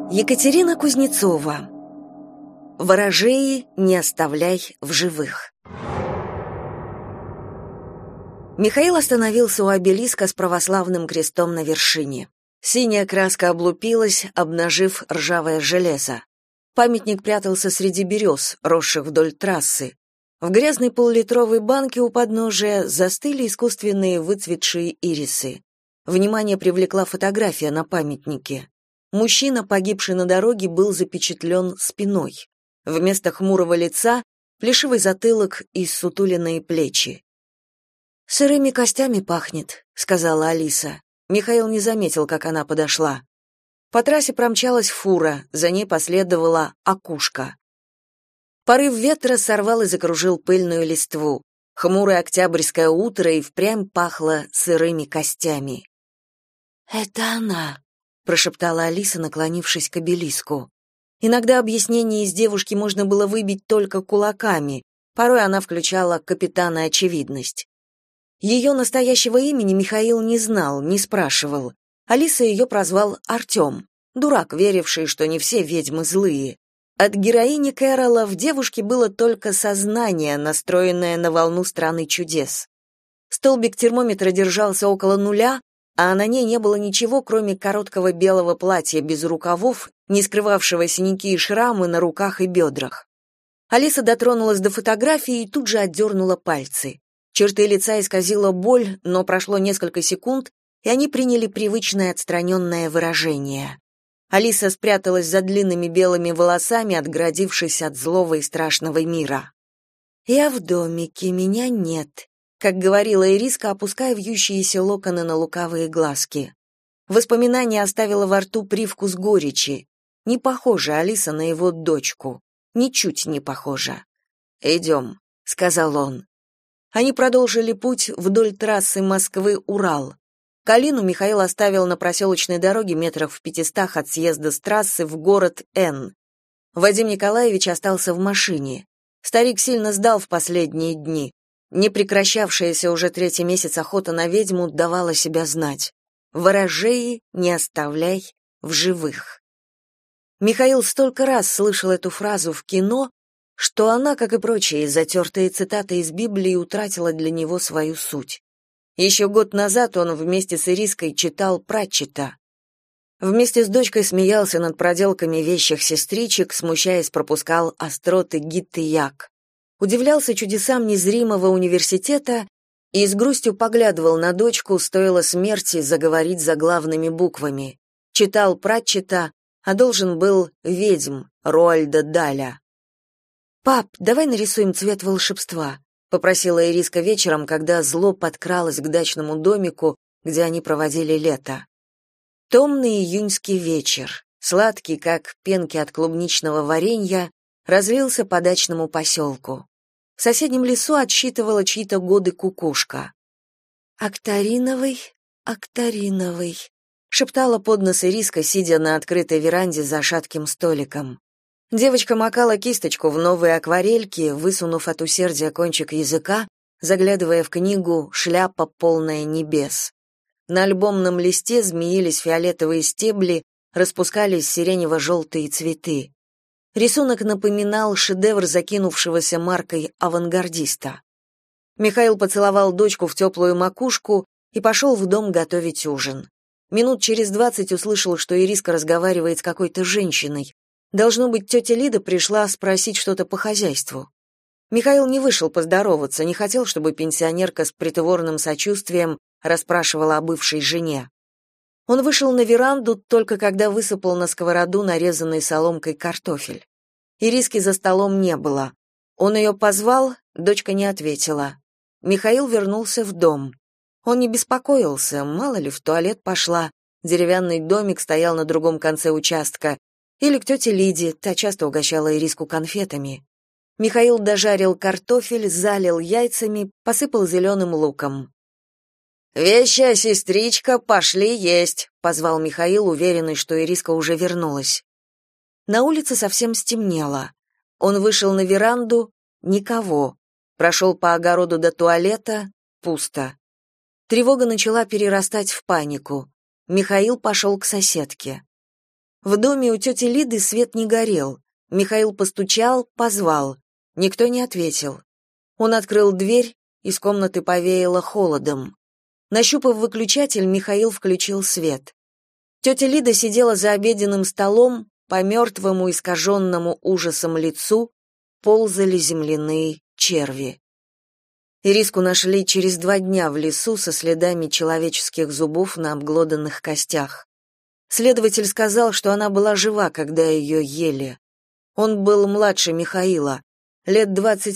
Екатерина Кузнецова. Ворожеи не оставляй в живых. Михаил остановился у обелиска с православным крестом на вершине. Синяя краска облупилась, обнажив ржавое железо. Памятник прятался среди берез, росших вдоль трассы. В грязной полулитровой банке у подножия застыли искусственные выцветшие ирисы. Внимание привлекла фотография на памятнике. Мужчина, погибший на дороге, был запечатлен спиной. Вместо хмурого лица — плешивый затылок и ссутуленные плечи. «Сырыми костями пахнет», — сказала Алиса. Михаил не заметил, как она подошла. По трассе промчалась фура, за ней последовала окушка. Порыв ветра сорвал и закружил пыльную листву. Хмурое октябрьское утро и впрямь пахло сырыми костями. «Это она», — прошептала Алиса, наклонившись к обелиску. Иногда объяснение из девушки можно было выбить только кулаками, порой она включала капитана очевидность. Ее настоящего имени Михаил не знал, не спрашивал. Алиса ее прозвал Артем, дурак, веривший, что не все ведьмы злые. От героини Кэрола в девушке было только сознание, настроенное на волну страны чудес. Столбик термометра держался около нуля, а на ней не было ничего, кроме короткого белого платья без рукавов, не скрывавшего синяки и шрамы на руках и бедрах. Алиса дотронулась до фотографии и тут же отдернула пальцы. Черты лица исказила боль, но прошло несколько секунд, и они приняли привычное отстраненное выражение. Алиса спряталась за длинными белыми волосами, отгородившись от злого и страшного мира. «Я в домике, меня нет», как говорила Ириска, опуская вьющиеся локоны на лукавые глазки. Воспоминание оставило во рту привкус горечи. Не похожа Алиса на его дочку. Ничуть не похожа. «Идем», — сказал он. Они продолжили путь вдоль трассы Москвы-Урал. Калину Михаил оставил на проселочной дороге метрах в 500 от съезда с трассы в город Н. Вадим Николаевич остался в машине. Старик сильно сдал в последние дни. Не прекращавшаяся уже 3-й месяц охота на ведьму давала себя знать. «Ворожеи не оставляй в живых». Михаил столько раз слышал эту фразу в кино, что она, как и прочие затертые цитаты из Библии, утратила для него свою суть. Еще год назад он вместе с Ириской читал Пратчетта. Вместе с дочкой смеялся над проделками вещих сестричек, смущаясь, пропускал остроты Гитты Як. Удивлялся чудесам незримого университета и с грустью поглядывал на дочку, стоило смерти заговорить заглавными буквами. Читал Пратчетта, а должен был «Ведьм» Роальда Даля. «Пап, давай нарисуем цвет волшебства», — попросила Ириска вечером, когда зло подкралось к дачному домику, где они проводили лето. Томный июньский вечер, сладкий, как пенки от клубничного варенья, разлился по дачному поселку. В соседнем лесу отсчитывала чьи-то годы кукушка. «Актариновый, актариновый», — шептала под нос Ириска, сидя на открытой веранде за шатким столиком. Девочка макала кисточку в новые акварельки, высунув от усердия кончик языка, заглядывая в книгу «Шляпа, полная небес». На альбомном листе змеились фиолетовые стебли, распускались сиренево-желтые цветы. Рисунок напоминал шедевр закинувшегося маркой авангардиста. Михаил поцеловал дочку в теплую макушку и пошел в дом готовить ужин. Минут через 20 услышал, что Ириска разговаривает с какой-то женщиной. Должно быть, тетя Лида пришла спросить что-то по хозяйству. Михаил не вышел поздороваться, не хотел, чтобы пенсионерка с притворным сочувствием расспрашивала о бывшей жене. Он вышел на веранду только когда высыпал на сковороду нарезанный соломкой картофель. Ириски за столом не было. Он ее позвал, дочка не ответила. Михаил вернулся в дом. Он не беспокоился, мало ли, в туалет пошла. Деревянный домик стоял на другом конце участка. Или к тете Лиде, та часто угощала Ириску конфетами. Михаил дожарил картофель, залил яйцами, посыпал зеленым луком. «Вещая сестричка, пошли есть», — позвал Михаил, уверенный, что Ириска уже вернулась. На улице совсем стемнело. Он вышел на веранду — никого. Прошел по огороду до туалета — пусто. Тревога начала перерастать в панику. Михаил пошел к соседке. В доме у тети Лиды свет не горел. Михаил постучал, позвал. Никто не ответил. Он открыл дверь, из комнаты повеяло холодом. Нащупав выключатель, Михаил включил свет. Тетя Лида сидела за обеденным столом, по мертвому, искаженному ужасом лицу ползали земляные черви. Ириску нашли через 2 дня в лесу со следами человеческих зубов на обглоданных костях. Следователь сказал, что она была жива, когда ее ели. Он был младше Михаила, лет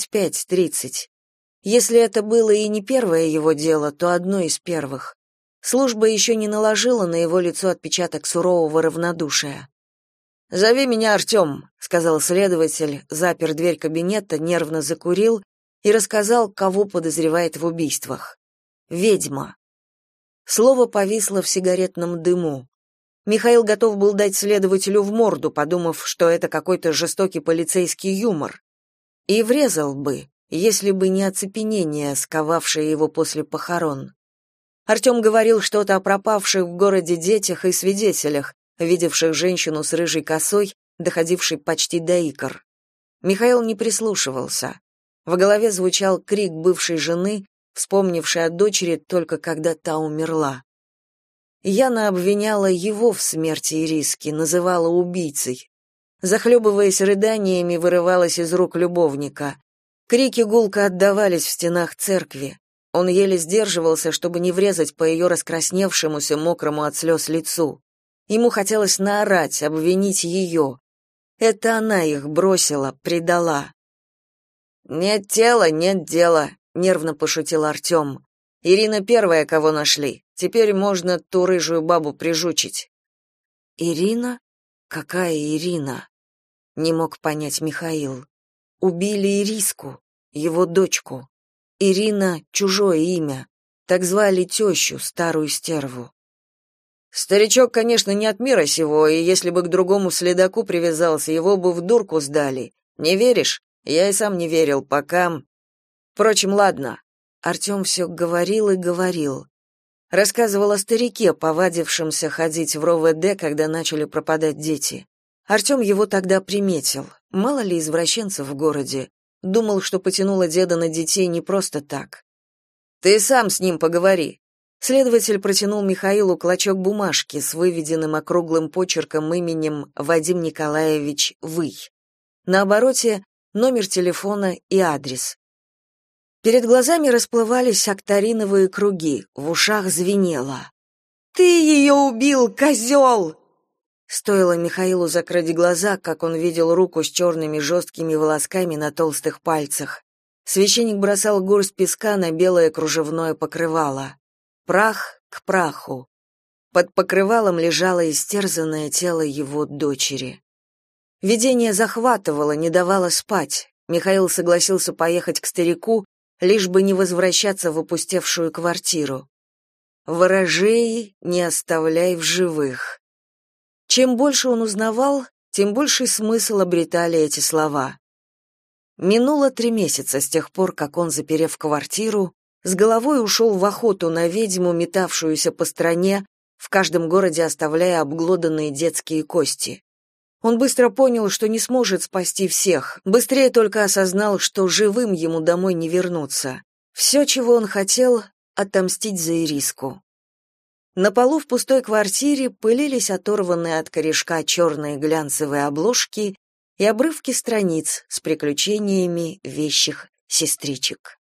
25-30. Если это было и не первое его дело, то одно из первых. Служба еще не наложила на его лицо отпечаток сурового равнодушия. «Зови меня Артем», — сказал следователь, запер дверь кабинета, нервно закурил и рассказал, кого подозревает в убийствах. «Ведьма». Слово повисло в сигаретном дыму. Михаил готов был дать следователю в морду, подумав, что это какой-то жестокий полицейский юмор. И врезал бы, если бы не оцепенение, сковавшее его после похорон. Артем говорил что-то о пропавших в городе детях и свидетелях, видевших женщину с рыжей косой, доходившей почти до икр. Михаил не прислушивался. В голове звучал крик бывшей жены, вспомнившей о дочери только когда та умерла. Яна обвиняла его в смерти Ириски, называла убийцей. Захлебываясь рыданиями, вырывалась из рук любовника. Крики гулко отдавались в стенах церкви. Он еле сдерживался, чтобы не врезать по ее раскрасневшемуся, мокрому от слез лицу. Ему хотелось наорать, обвинить ее. Это она их бросила, предала. «Нет тела, нет дела», — нервно пошутил Артем. «Ирина первая, кого нашли. Теперь можно ту рыжую бабу прижучить». «Ирина? Какая Ирина?» — не мог понять Михаил. «Убили Ириску, его дочку. Ирина — чужое имя. Так звали тещу, старую стерву». «Старичок, конечно, не от мира сего, и если бы к другому следаку привязался, его бы в дурку сдали. Не веришь? Я и сам не верил, пока... Впрочем, ладно». Артем все говорил и говорил. Рассказывал о старике, повадившемся ходить в РОВД, когда начали пропадать дети. Артем его тогда приметил. Мало ли извращенцев в городе. Думал, что потянуло деда на детей не просто так. «Ты сам с ним поговори». Следователь протянул Михаилу клочок бумажки с выведенным округлым почерком именем Вадим Николаевич Вый. На обороте номер телефона и адрес. Перед глазами расплывались акториновые круги, в ушах звенело. «Ты ее убил, козел!» Стоило Михаилу закрыть глаза, как он видел руку с черными жесткими волосками на толстых пальцах. Священник бросал горсть песка на белое кружевное покрывало. Прах к праху. Под покрывалом лежало истерзанное тело его дочери. Видение захватывало, не давало спать. Михаил согласился поехать к старику, лишь бы не возвращаться в опустевшую квартиру. «Ворожей не оставляй в живых». Чем больше он узнавал, тем больший смысл обретали эти слова. Минуло 3 месяца с тех пор, как он, заперев квартиру, с головой ушел в охоту на ведьму, метавшуюся по стране, в каждом городе оставляя обглоданные детские кости. Он быстро понял, что не сможет спасти всех, быстрее только осознал, что живым ему домой не вернуться. Все, чего он хотел — отомстить за Ириску. На полу в пустой квартире пылились оторванные от корешка черные глянцевые обложки и обрывки страниц с приключениями вещих сестричек.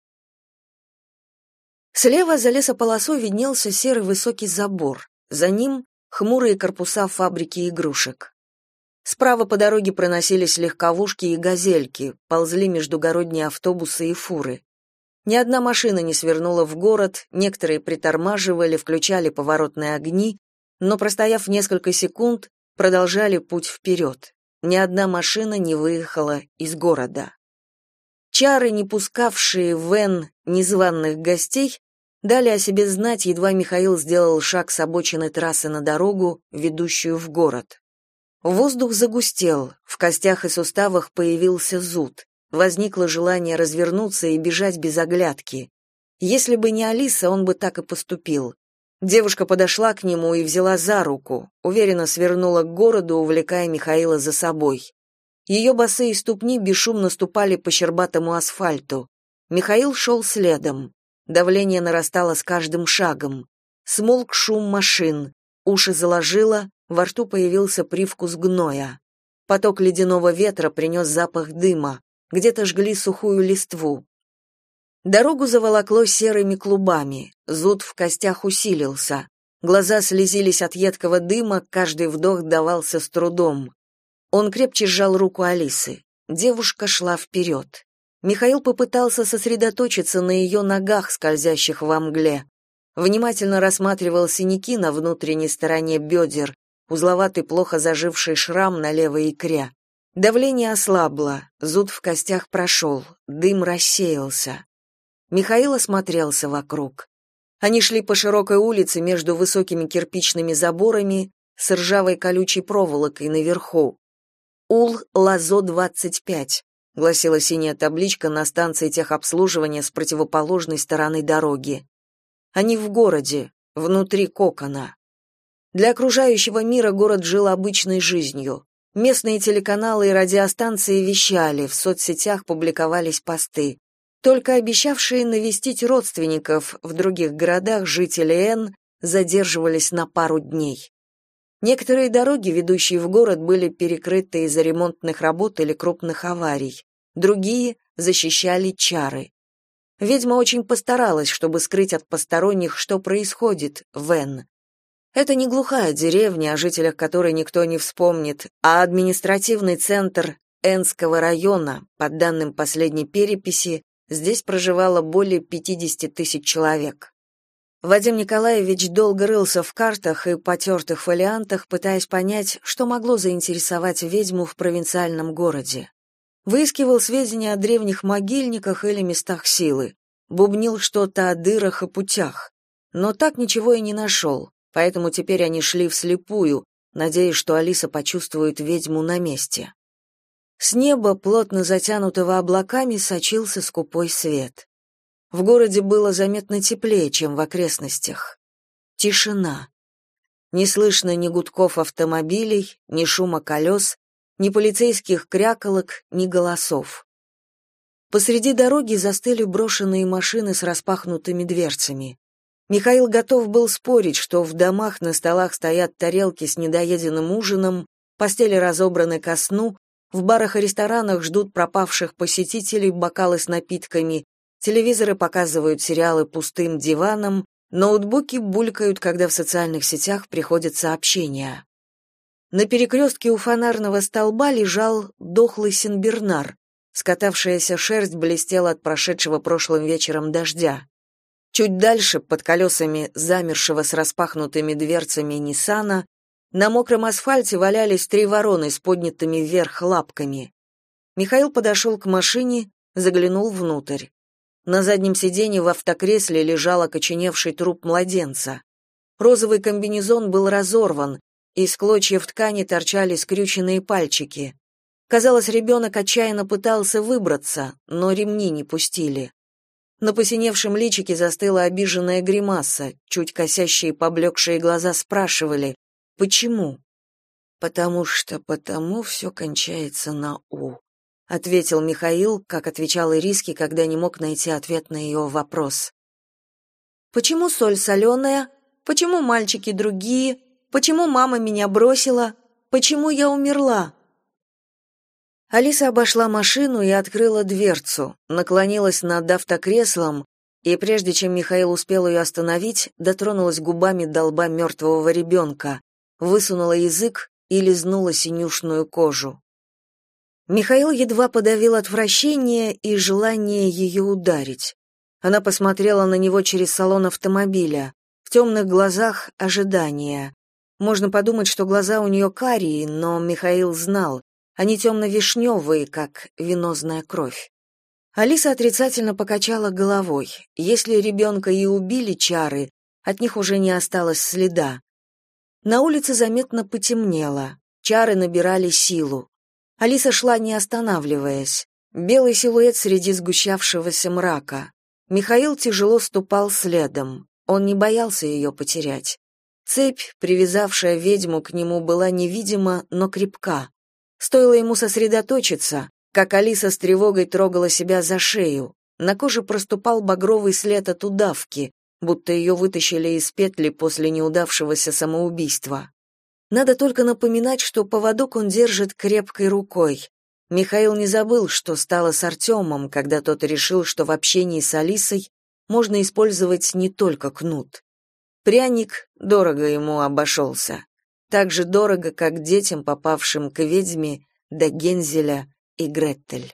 Слева за лесополосой виднелся серый высокий забор, за ним хмурые корпуса фабрики игрушек. Справа по дороге проносились легковушки и газельки, ползли междугородние автобусы и фуры. Ни одна машина не свернула в город, некоторые притормаживали, включали поворотные огни, но, простояв несколько секунд, продолжали путь вперед. Ни одна машина не выехала из города. Чары, не пускавшие в Н незваных гостей, дали о себе знать, едва Михаил сделал шаг с обочины трассы на дорогу, ведущую в город. Воздух загустел, в костях и суставах появился зуд. Возникло желание развернуться и бежать без оглядки. Если бы не Алиса, он бы так и поступил. Девушка подошла к нему и взяла за руку, уверенно свернула к городу, увлекая Михаила за собой. Ее босые ступни бесшумно ступали по щербатому асфальту. Михаил шел следом. Давление нарастало с каждым шагом. Смолк шум машин. Уши заложило, во рту появился привкус гноя. Поток ледяного ветра принес запах дыма. Где-то жгли сухую листву. Дорогу заволокло серыми клубами. Зуд в костях усилился. Глаза слезились от едкого дыма, каждый вдох давался с трудом. Он крепче сжал руку Алисы. Девушка шла вперед. Михаил попытался сосредоточиться на ее ногах, скользящих во мгле. Внимательно рассматривал синяки на внутренней стороне бедер, узловатый, плохо заживший шрам на левой икре. Давление ослабло, зуд в костях прошел, дым рассеялся. Михаил осмотрелся вокруг. Они шли по широкой улице между высокими кирпичными заборами с ржавой колючей проволокой наверху. УЛ-ЛАЗО-25, гласила синяя табличка на станции техобслуживания с противоположной стороны дороги. Они в городе, внутри кокона. Для окружающего мира город жил обычной жизнью. Местные телеканалы и радиостанции вещали, в соцсетях публиковались посты. Только обещавшие навестить родственников в других городах жители Н задерживались на пару дней. Некоторые дороги, ведущие в город, были перекрыты из-за ремонтных работ или крупных аварий. Другие защищали чары. Ведьма очень постаралась, чтобы скрыть от посторонних, что происходит в Н. Это не глухая деревня, о жителях которой никто не вспомнит, а административный центр Энского района. По данным последней переписи, здесь проживало более 50 тысяч человек. Вадим Николаевич долго рылся в картах и потертых фолиантах, пытаясь понять, что могло заинтересовать ведьму в провинциальном городе. Выискивал сведения о древних могильниках или местах силы, бубнил что-то о дырах и путях, но так ничего и не нашел, поэтому теперь они шли вслепую, надеясь, что Алиса почувствует ведьму на месте. С неба, плотно затянутого облаками, сочился скупой свет. В городе было заметно теплее, чем в окрестностях. Тишина. Не слышно ни гудков автомобилей, ни шума колес, ни полицейских кряколок, ни голосов. Посреди дороги застыли брошенные машины с распахнутыми дверцами. Михаил готов был спорить, что в домах на столах стоят тарелки с недоеденным ужином, постели разобраны ко сну, в барах и ресторанах ждут пропавших посетителей бокалы с напитками, телевизоры показывают сериалы пустым диваном, ноутбуки булькают, когда в социальных сетях приходят сообщения. На перекрестке у фонарного столба лежал дохлый сенбернар, скатавшаяся шерсть блестела от прошедшего прошлым вечером дождя. Чуть дальше, под колесами замершего с распахнутыми дверцами Ниссана, на мокром асфальте валялись 3 вороны с поднятыми вверх лапками. Михаил подошел к машине, заглянул внутрь. На заднем сиденье в автокресле лежал окоченевший труп младенца. Розовый комбинезон был разорван, из клочьев ткани торчали скрюченные пальчики. Казалось, ребенок отчаянно пытался выбраться, но ремни не пустили. На посиневшем личике застыла обиженная гримаса, чуть косящие поблекшие глаза спрашивали: «Почему?» «Потому все кончается на «у», — ответил Михаил, как отвечал Ириске, когда не мог найти ответ на ее вопрос. «Почему соль соленая? Почему мальчики другие? Почему мама меня бросила? Почему я умерла?» Алиса обошла машину и открыла дверцу, наклонилась над автокреслом, и прежде чем Михаил успел ее остановить, дотронулась губами до лба мертвого ребенка, высунула язык и лизнула синюшную кожу. Михаил едва подавил отвращение и желание ее ударить. Она посмотрела на него через салон автомобиля. В темных глазах ожидание. Можно подумать, что глаза у нее карие, но Михаил знал, они темно-вишневые, как венозная кровь. Алиса отрицательно покачала головой. Если ребенка и убили чары, от них уже не осталось следа. На улице заметно потемнело. Чары набирали силу. Алиса шла, не останавливаясь. Белый силуэт среди сгущавшегося мрака. Михаил тяжело ступал следом. Он не боялся ее потерять. Цепь, привязавшая ведьму к нему, была невидима, но крепка. Стоило ему сосредоточиться, как Алиса с тревогой трогала себя за шею. На коже проступал багровый след от удавки, будто ее вытащили из петли после неудавшегося самоубийства. Надо только напоминать, что поводок он держит крепкой рукой. Михаил не забыл, что стало с Артемом, когда тот решил, что в общении с Алисой можно использовать не только кнут. Пряник дорого ему обошелся. Так же дорого, как детям, попавшим к ведьме, до Гензеля и Гретель.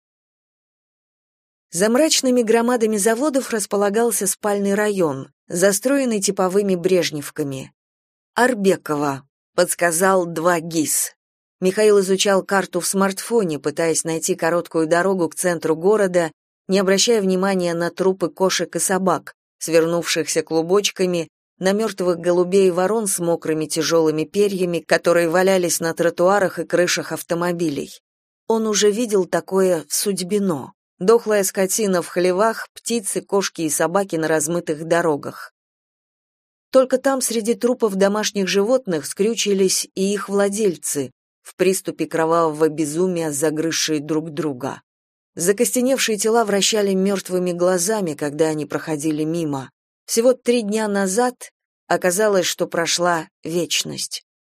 За мрачными громадами заводов располагался спальный район, застроенный типовыми брежневками. «Арбекова», — подсказал 2 ГИС. Михаил изучал карту в смартфоне, пытаясь найти короткую дорогу к центру города, не обращая внимания на трупы кошек и собак, свернувшихся клубочками, на мертвых голубей и ворон с мокрыми тяжелыми перьями, которые валялись на тротуарах и крышах автомобилей. Он уже видел такое в Судьбино. Дохлая скотина в хлевах, птицы, кошки и собаки на размытых дорогах. Только там среди трупов домашних животных скрючились и их владельцы, в приступе кровавого безумия загрызшие друг друга. Закостеневшие тела вращали мертвыми глазами, когда они проходили мимо. Всего 3 дня назад оказалось, что прошла вечность.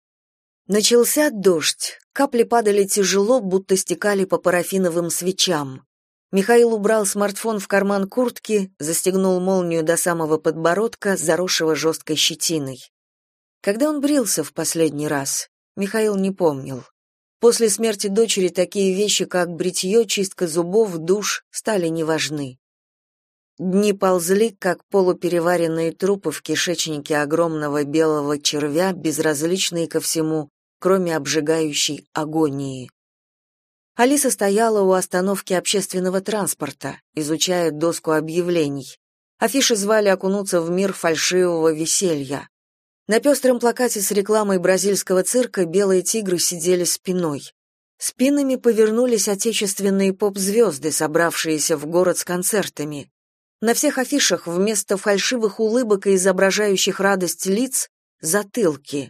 Начался дождь, капли падали тяжело, будто стекали по парафиновым свечам. Михаил убрал смартфон в карман куртки, застегнул молнию до самого подбородка, заросшего жесткой щетиной. Когда он брился в последний раз, Михаил не помнил. После смерти дочери такие вещи, как бритье, чистка зубов, душ, стали неважны. Дни ползли, как полупереваренные трупы в кишечнике огромного белого червя, безразличные ко всему, кроме обжигающей агонии. Алиса стояла у остановки общественного транспорта, изучая доску объявлений. Афиши звали окунуться в мир фальшивого веселья. На пестром плакате с рекламой бразильского цирка белые тигры сидели спиной. Спинами повернулись отечественные поп-звезды, собравшиеся в город с концертами. На всех афишах вместо фальшивых улыбок и изображающих радость лиц — затылки.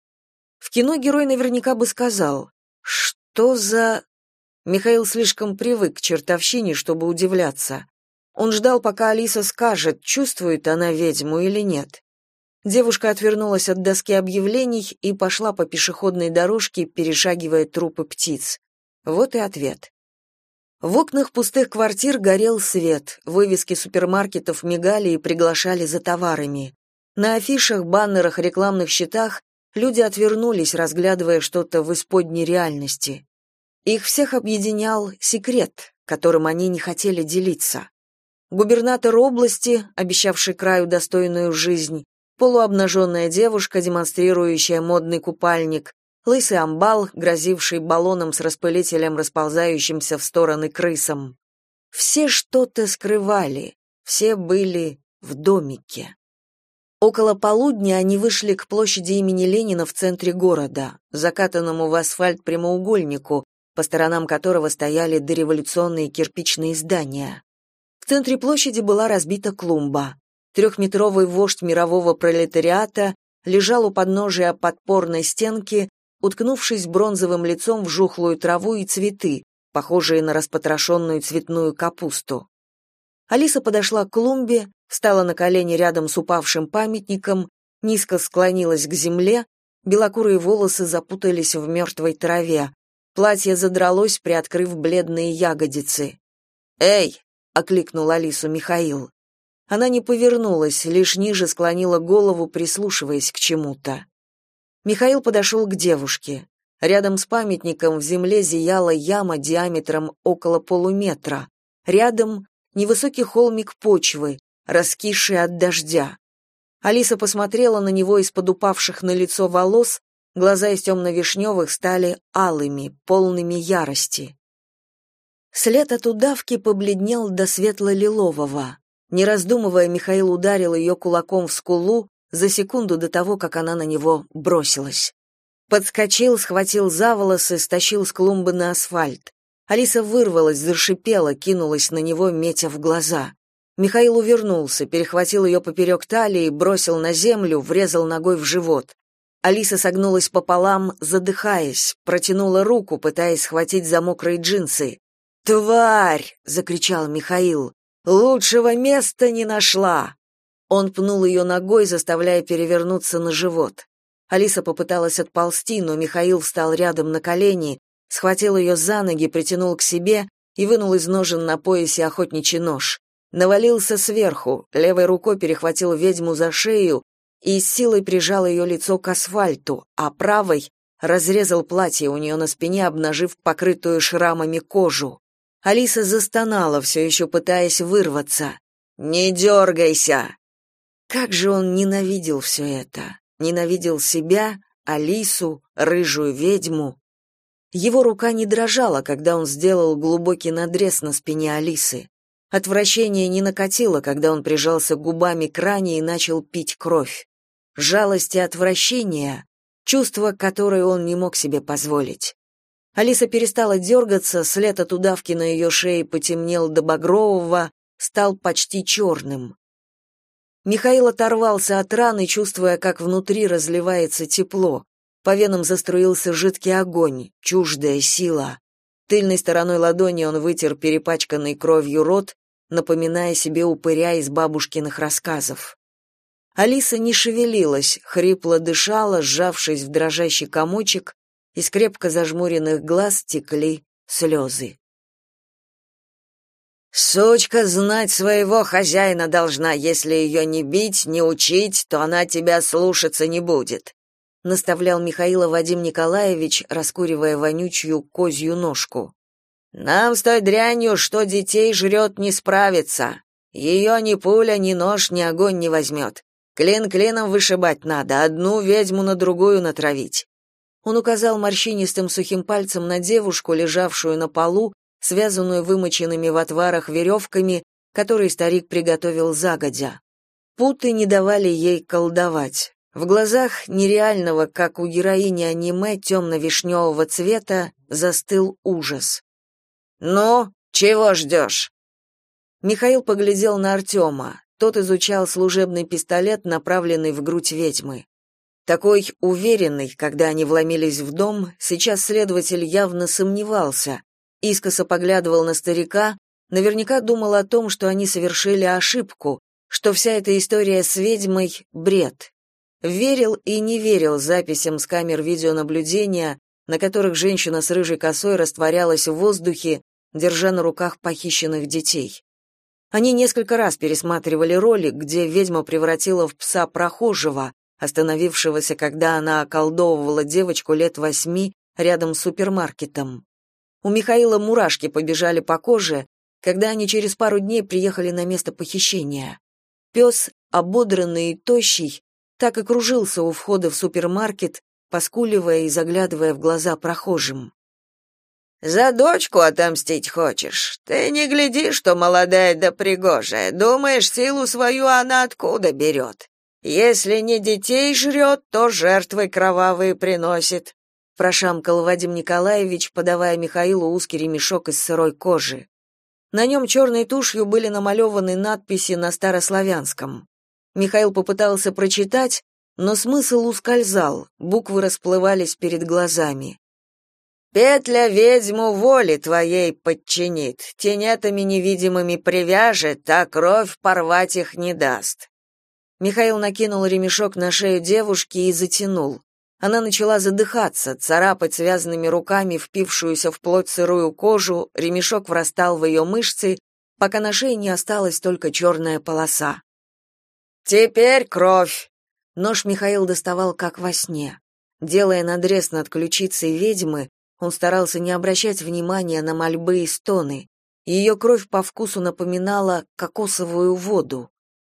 В кино герой наверняка бы сказал: «Что за...» Михаил слишком привык к чертовщине, чтобы удивляться. Он ждал, пока Алиса скажет, чувствует она ведьму или нет. Девушка отвернулась от доски объявлений и пошла по пешеходной дорожке, перешагивая трупы птиц. Вот и ответ. В окнах пустых квартир горел свет, вывески супермаркетов мигали и приглашали за товарами. На афишах, баннерах, рекламных щитах люди отвернулись, разглядывая что-то в исподней реальности. Их всех объединял секрет, которым они не хотели делиться. Губернатор области, обещавший краю достойную жизнь, полуобнаженная девушка, демонстрирующая модный купальник, лысый амбал, грозивший баллоном с распылителем, расползающимся в стороны крысам. Все что-то скрывали, все были в домике. Около полудня они вышли к площади имени Ленина в центре города, закатанному в асфальт прямоугольнику, по сторонам которого стояли дореволюционные кирпичные здания. В центре площади была разбита клумба. 3-метровый вождь мирового пролетариата лежал у подножия подпорной стенки, уткнувшись бронзовым лицом в жухлую траву и цветы, похожие на распотрошенную цветную капусту. Алиса подошла к клумбе, встала на колени рядом с упавшим памятником, низко склонилась к земле, белокурые волосы запутались в мертвой траве, платье задралось, приоткрыв бледные ягодицы. «Эй!» — окликнул Алису Михаил. Она не повернулась, лишь ниже склонила голову, прислушиваясь к чему-то. Михаил подошел к девушке. Рядом с памятником в земле зияла яма диаметром около полуметра. Рядом невысокий холмик почвы, раскисший от дождя. Алиса посмотрела на него из-под упавших на лицо волос, глаза из темно-вишневых стали алыми, полными ярости. След от удавки побледнел до светло-лилового. Не раздумывая, Михаил ударил ее кулаком в скулу за секунду до того, как она на него бросилась. Подскочил, схватил за волосы, стащил с клумбы на асфальт. Алиса вырвалась, зашипела, кинулась на него, метя в глаза. Михаил увернулся, перехватил ее поперек талии, бросил на землю, врезал ногой в живот. Алиса согнулась пополам, задыхаясь, протянула руку, пытаясь схватить за мокрые джинсы. «Тварь!» — закричал Михаил. «Лучшего места не нашла!» Он пнул ее ногой, заставляя перевернуться на живот. Алиса попыталась отползти, но Михаил встал рядом на колени, схватил ее за ноги, притянул к себе и вынул из ножен на поясе охотничий нож. Навалился сверху, левой рукой перехватил ведьму за шею и с силой прижал ее лицо к асфальту, а правой разрезал платье у нее на спине, обнажив покрытую шрамами кожу. Алиса застонала, все еще пытаясь вырваться. «Не дергайся!» Как же он ненавидел все это! Ненавидел себя, Алису, рыжую ведьму. Его рука не дрожала, когда он сделал глубокий надрез на спине Алисы. Отвращение не накатило, когда он прижался губами к ране и начал пить кровь. Жалость и отвращение — чувство, которое он не мог себе позволить. Алиса перестала дергаться, след от удавки на ее шее потемнел до багрового, стал почти черным. Михаил оторвался от раны, чувствуя, как внутри разливается тепло. По венам заструился жидкий огонь, чуждая сила. Тыльной стороной ладони он вытер перепачканный кровью рот, напоминая себе упыря из бабушкиных рассказов. Алиса не шевелилась, хрипло дышала, сжавшись в дрожащий комочек, из крепко зажмуренных глаз текли слезы. «Сучка знать своего хозяина должна, если ее не бить, не учить, то она тебя слушаться не будет», наставлял Михаила Вадим Николаевич, раскуривая вонючую козью ножку. «Нам с той дрянью, что детей жрет, не справиться. Ее ни пуля, ни нож, ни огонь не возьмет. Клин клином вышибать надо, одну ведьму на другую натравить». Он указал морщинистым сухим пальцем на девушку, лежавшую на полу, связанную вымоченными в отварах веревками, которые старик приготовил загодя. Путы не давали ей колдовать. В глазах нереального, как у героини аниме, темно-вишневого цвета, застыл ужас. «Ну, чего ждешь?» Михаил поглядел на Артема. Тот изучал служебный пистолет, направленный в грудь ведьмы. Такой уверенный, когда они вломились в дом, сейчас следователь явно сомневался. Искоса поглядывал на старика, наверняка думал о том, что они совершили ошибку, что вся эта история с ведьмой — бред. Верил и не верил записям с камер видеонаблюдения, на которых женщина с рыжей косой растворялась в воздухе, держа на руках похищенных детей. Они несколько раз пересматривали ролик, где ведьма превратила в пса прохожего, остановившегося, когда она околдовывала девочку лет 8 рядом с супермаркетом. У Михаила мурашки побежали по коже, когда они через пару дней приехали на место похищения. Пес, ободранный и тощий, так и кружился у входа в супермаркет, поскуливая и заглядывая в глаза прохожим. «За дочку отомстить хочешь? Ты не гляди, что молодая да пригожая. Думаешь, силу свою она откуда берет? Если не детей жрет, то жертвы кровавые приносит», прошамкал Вадим Николаевич, подавая Михаилу узкий ремешок из сырой кожи. На нем черной тушью были намалеваны надписи на старославянском. Михаил попытался прочитать, но смысл ускользал, буквы расплывались перед глазами. «Петля ведьму воли твоей подчинит, тенетами невидимыми привяжет, а кровь порвать их не даст». Михаил накинул ремешок на шею девушки и затянул. Она начала задыхаться, царапать связанными руками впившуюся в плоть сырую кожу, ремешок врастал в ее мышцы, пока на шее не осталась только черная полоса. «Теперь кровь!» Нож Михаил доставал как во сне. Делая надрез над ключицей ведьмы, он старался не обращать внимания на мольбы и стоны. Ее кровь по вкусу напоминала кокосовую воду.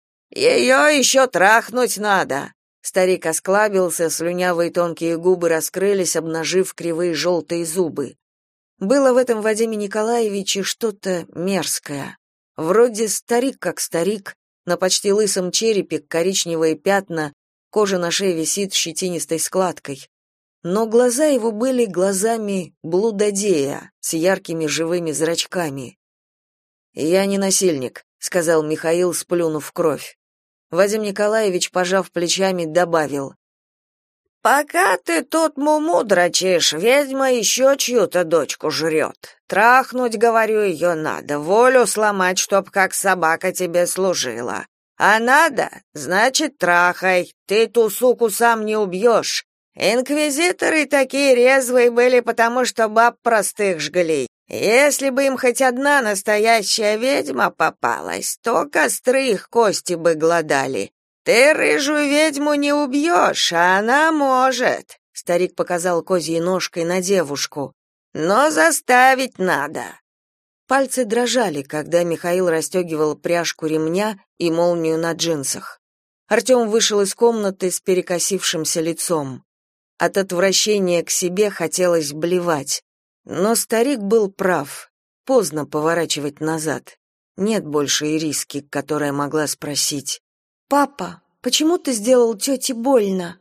«Ее еще трахнуть надо!» Старик осклабился, слюнявые тонкие губы раскрылись, обнажив кривые желтые зубы. Было в этом Вадиме Николаевиче что-то мерзкое. Вроде старик как старик, на почти лысом черепе коричневые пятна, кожа на шее висит щетинистой складкой. Но глаза его были глазами блудодея, с яркими живыми зрачками. «Я не насильник», — сказал Михаил, сплюнув кровь. Вадим Николаевич, пожав плечами, добавил: «Пока ты тут муму дрочишь, ведьма еще чью-то дочку жрет. Трахнуть, говорю, ее надо, волю сломать, чтоб как собака тебе служила. А надо, значит, трахай, ты ту суку сам не убьешь. Инквизиторы такие резвые были, потому что баб простых жгли. Если бы им хоть одна настоящая ведьма попалась, то костры их кости бы глодали. Ты рыжую ведьму не убьешь, а она может. Старик показал козьей ножкой на девушку. Но заставить надо. Пальцы дрожали, когда Михаил расстегивал пряжку ремня и молнию на джинсах. Артем вышел из комнаты с перекосившимся лицом. От отвращения к себе хотелось блевать. Но старик был прав. Поздно поворачивать назад. Нет больше Ириски, которая могла спросить: «Папа, почему ты сделал тете больно?»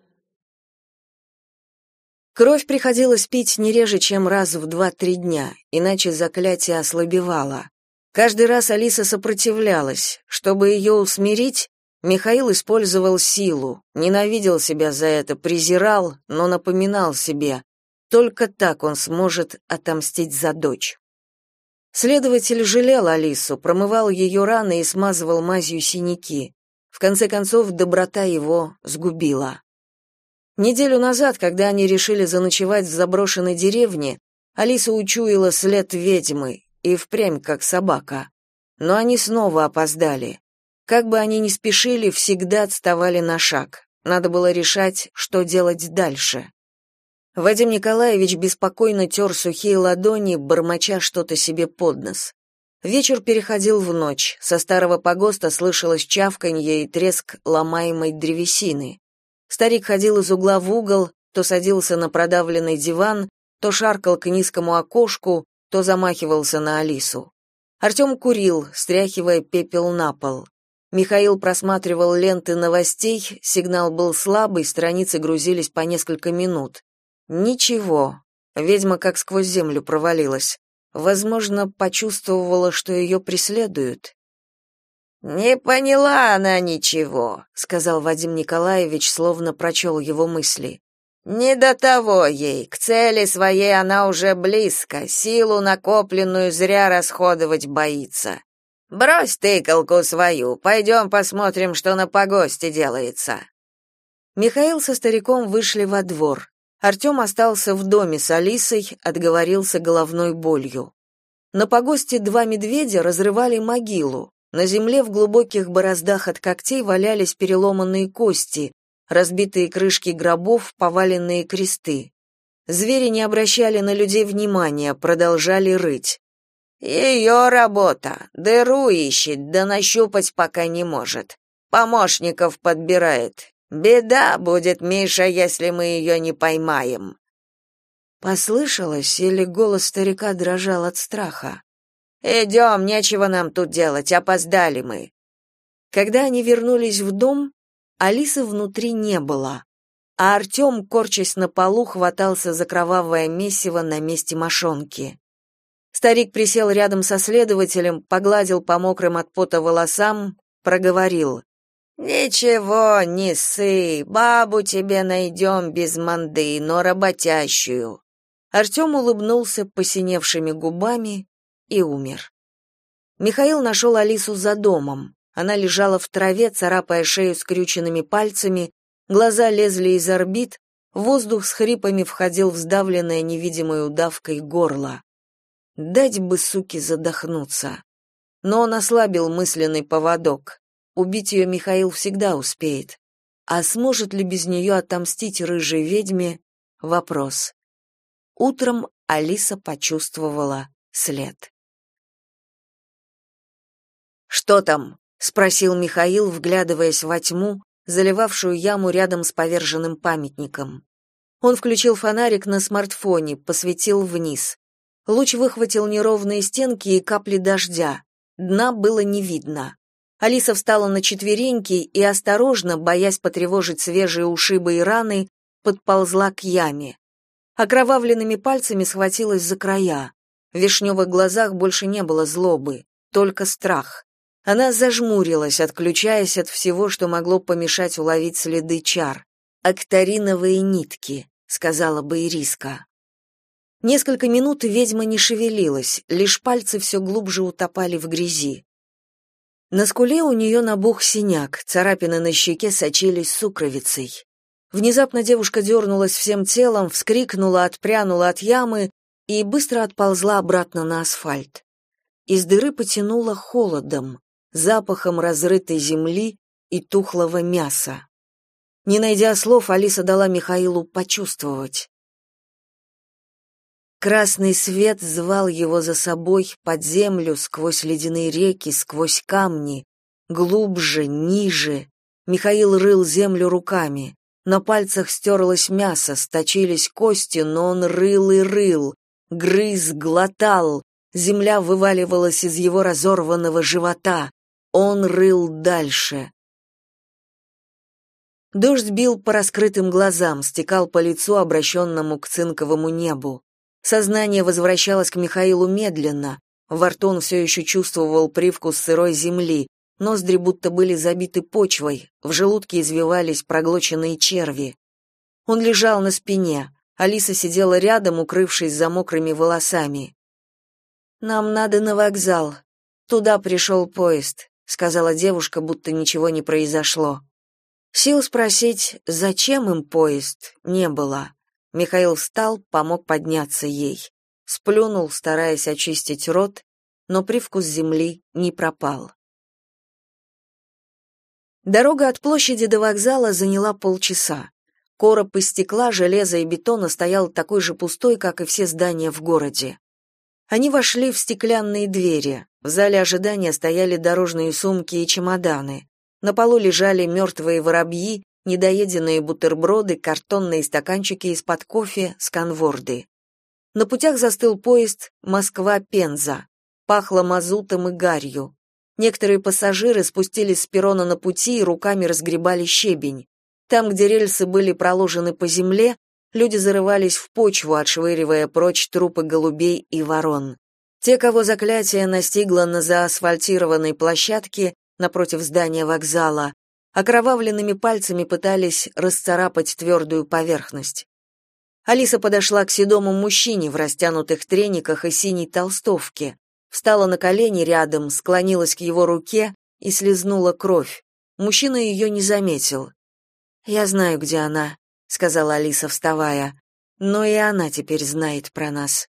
Кровь приходилось пить не реже, чем раз в 2-3 дня, иначе заклятие ослабевало. Каждый раз Алиса сопротивлялась. Чтобы ее усмирить, Михаил использовал силу, ненавидел себя за это, презирал, но напоминал себе: только так он сможет отомстить за дочь. Следователь жалел Алису, промывал ее раны и смазывал мазью синяки. В конце концов, доброта его сгубила. Неделю назад, когда они решили заночевать в заброшенной деревне, Алиса учуяла след ведьмы, и впрямь как собака. Но они снова опоздали. Как бы они ни спешили, всегда отставали на шаг. Надо было решать, что делать дальше. Вадим Николаевич беспокойно тер сухие ладони, бормоча что-то себе под нос. Вечер переходил в ночь, со старого погоста слышалось чавканье и треск ломаемой древесины. Старик ходил из угла в угол, то садился на продавленный диван, то шаркал к низкому окошку, то замахивался на Алису. Артем курил, стряхивая пепел на пол. Михаил просматривал ленты новостей, сигнал был слабый, страницы грузились по несколько минут. Ничего. Ведьма как сквозь землю провалилась. Возможно, почувствовала, что ее преследуют. «Не поняла она ничего», — сказал Вадим Николаевич, словно прочел его мысли. «Не до того ей, к цели своей она уже близко, силу накопленную зря расходовать боится. Брось тыкалку свою, пойдем посмотрим, что на погосте делается». Михаил со стариком вышли во двор. Артем остался в доме с Алисой, отговорился головной болью. На погосте 2 медведя разрывали могилу. На земле в глубоких бороздах от когтей валялись переломанные кости, разбитые крышки гробов, поваленные кресты. Звери не обращали на людей внимания, продолжали рыть. «Ее работа. Дыру ищет, да нащупать пока не может. Помощников подбирает. Беда будет, Миша, если мы ее не поймаем». Послышалось, или голос старика дрожал от страха? «Идем, нечего нам тут делать, опоздали мы». Когда они вернулись в дом, Алисы внутри не было, а Артем, корчась на полу, хватался за кровавое месиво на месте мошонки. Старик присел рядом со следователем, погладил по мокрым от пота волосам, проговорил: «Ничего, не ссы, бабу тебе найдем без манды, но работящую». Артем улыбнулся посиневшими губами и умер. Михаил нашел Алису за домом. Она лежала в траве, царапая шею скрюченными пальцами, глаза лезли из орбит, воздух с хрипами входил в сдавленное невидимой удавкой горло. Дать бы суке задохнуться. Но он ослабил мысленный поводок. Убить ее Михаил всегда успеет. А сможет ли без нее отомстить рыжей ведьме — вопрос. Утром Алиса почувствовала след. «Что там?» — спросил Михаил, вглядываясь во тьму, заливавшую яму рядом с поверженным памятником. Он включил фонарик на смартфоне, посветил вниз. Луч выхватил неровные стенки и капли дождя. Дна было не видно. Алиса встала на четвереньки и осторожно, боясь потревожить свежие ушибы и раны, подползла к яме. Окровавленными пальцами схватилась за края. В вишневых глазах больше не было злобы. только страх. Она зажмурилась, отключаясь от всего, что могло помешать уловить следы чар. «Актариновые нитки», — сказала бы Ириска. Несколько минут ведьма не шевелилась, лишь пальцы все глубже утопали в грязи. На скуле у нее набух синяк, царапины на щеке сочились сукровицей. Внезапно девушка дернулась всем телом, вскрикнула, отпрянула от ямы и быстро отползла обратно на асфальт. Из дыры потянуло холодом, запахом разрытой земли и тухлого мяса. Не найдя слов, Алиса дала Михаилу почувствовать. Красный свет звал его за собой под землю, сквозь ледяные реки, сквозь камни, глубже, ниже. Михаил рыл землю руками. На пальцах стерлось мясо, сточились кости, но он рыл и рыл, грыз, глотал. Земля вываливалась из его разорванного живота. Он рыл дальше. Дождь бил по раскрытым глазам, стекал по лицу, обращенному к цинковому небу. Сознание возвращалось к Михаилу медленно. Во рту он все еще чувствовал привкус сырой земли, ноздри будто были забиты почвой, в желудке извивались проглоченные черви. Он лежал на спине, Алиса сидела рядом, укрывшись за мокрыми волосами. «Нам надо на вокзал. Туда пришел поезд», — сказала девушка, будто ничего не произошло. Сил спросить, зачем им поезд, не было. Михаил встал, помог подняться ей. Сплюнул, стараясь очистить рот, но привкус земли не пропал. Дорога от площади до вокзала заняла полчаса. Короб из стекла, железа и бетона стоял такой же пустой, как и все здания в городе. Они вошли в стеклянные двери. В зале ожидания стояли дорожные сумки и чемоданы. На полу лежали мертвые воробьи, недоеденные бутерброды, картонные стаканчики из-под кофе, сканворды. На путях застыл поезд Москва-Пенза. Пахло мазутом и гарью. Некоторые пассажиры спустились с перрона на пути и руками разгребали щебень. Там, где рельсы были проложены по земле, люди зарывались в почву, отшвыривая прочь трупы голубей и ворон. Те, кого заклятие настигло на заасфальтированной площадке напротив здания вокзала, окровавленными пальцами пытались расцарапать твердую поверхность. Алиса подошла к седому мужчине в растянутых трениках и синей толстовке, встала на колени рядом, склонилась к его руке и слезнула кровь. Мужчина ее не заметил. «Я знаю, где она», — сказала Алиса, вставая, «но и она теперь знает про нас».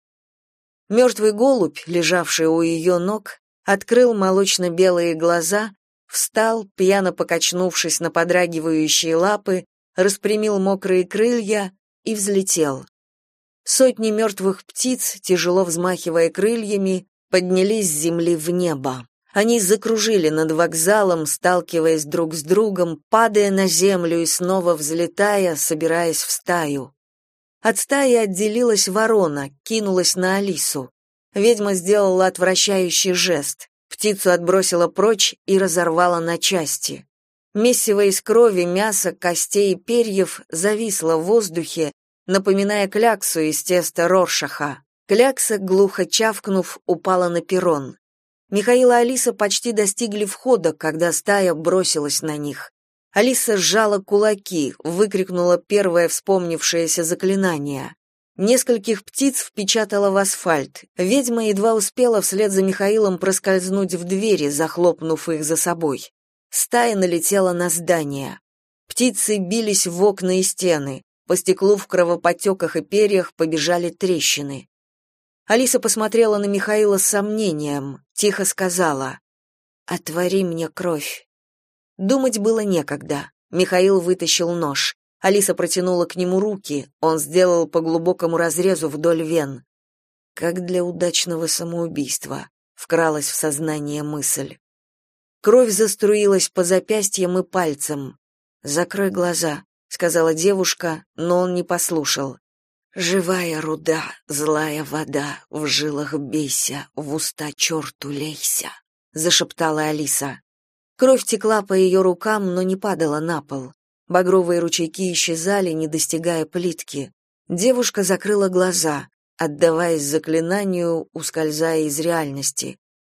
Мертвый голубь, лежавший у ее ног, открыл молочно-белые глаза, встал, пьяно покачнувшись на подрагивающие лапы, распрямил мокрые крылья и взлетел. Сотни мертвых птиц, тяжело взмахивая крыльями, поднялись с земли в небо. Они закружили над вокзалом, сталкиваясь друг с другом, падая на землю и снова взлетая, собираясь в стаю. От стаи отделилась ворона, кинулась на Алису. Ведьма сделала отвращающий жест. Птицу отбросила прочь и разорвала на части. Месиво из крови, мяса, костей и перьев зависло в воздухе, напоминая кляксу из теста Роршаха. Клякса, глухо чавкнув, упала на перрон. Михаил и Алиса почти достигли входа, когда стая бросилась на них. Алиса сжала кулаки, выкрикнула первое вспомнившееся заклинание. Нескольких птиц впечатала в асфальт. Ведьма едва успела вслед за Михаилом проскользнуть в двери, захлопнув их за собой. Стая налетела на здание. Птицы бились в окна и стены. По стеклу в кровоподтеках и перьях побежали трещины. Алиса посмотрела на Михаила с сомнением, тихо сказала: «Отвори мне кровь». Думать было некогда. Михаил вытащил нож. Алиса протянула к нему руки, он сделал по глубокому разрезу вдоль вен. Как для удачного самоубийства, вкралась в сознание мысль. Кровь заструилась по запястьям и пальцам. «Закрой глаза», — сказала девушка, но он не послушал. «Живая руда, злая вода, в жилах бейся, в уста черту лейся», — зашептала Алиса. Кровь текла по ее рукам, но не падала на пол. Багровые ручейки исчезали, не достигая плитки. Девушка закрыла глаза, отдаваясь заклинанию, ускользая из реальности.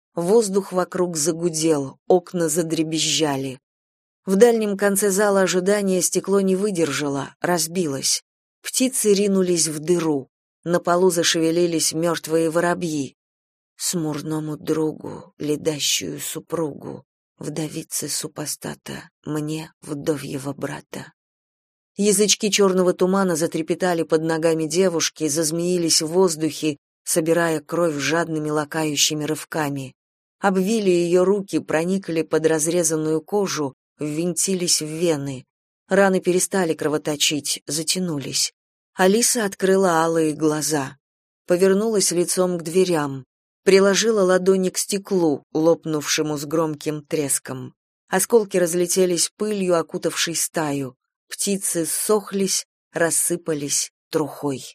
Воздух вокруг загудел, окна задребезжали. В дальнем конце зала ожидания стекло не выдержало, разбилось. Птицы ринулись в дыру. На полу зашевелились мертвые воробьи. Смурному другу, ледащую супругу, вдовице супостата, мне, вдовьего брата. Язычки черного тумана затрепетали под ногами девушки, зазмеились в воздухе, собирая кровь жадными лакающими рывками. Обвили ее руки, проникли под разрезанную кожу, ввинтились в вены. Раны перестали кровоточить, затянулись. Алиса открыла алые глаза. Повернулась лицом к дверям. Приложила ладони к стеклу, лопнувшему с громким треском. Осколки разлетелись пылью, окутавшей стаю. Птицы ссохлись, рассыпались трухой.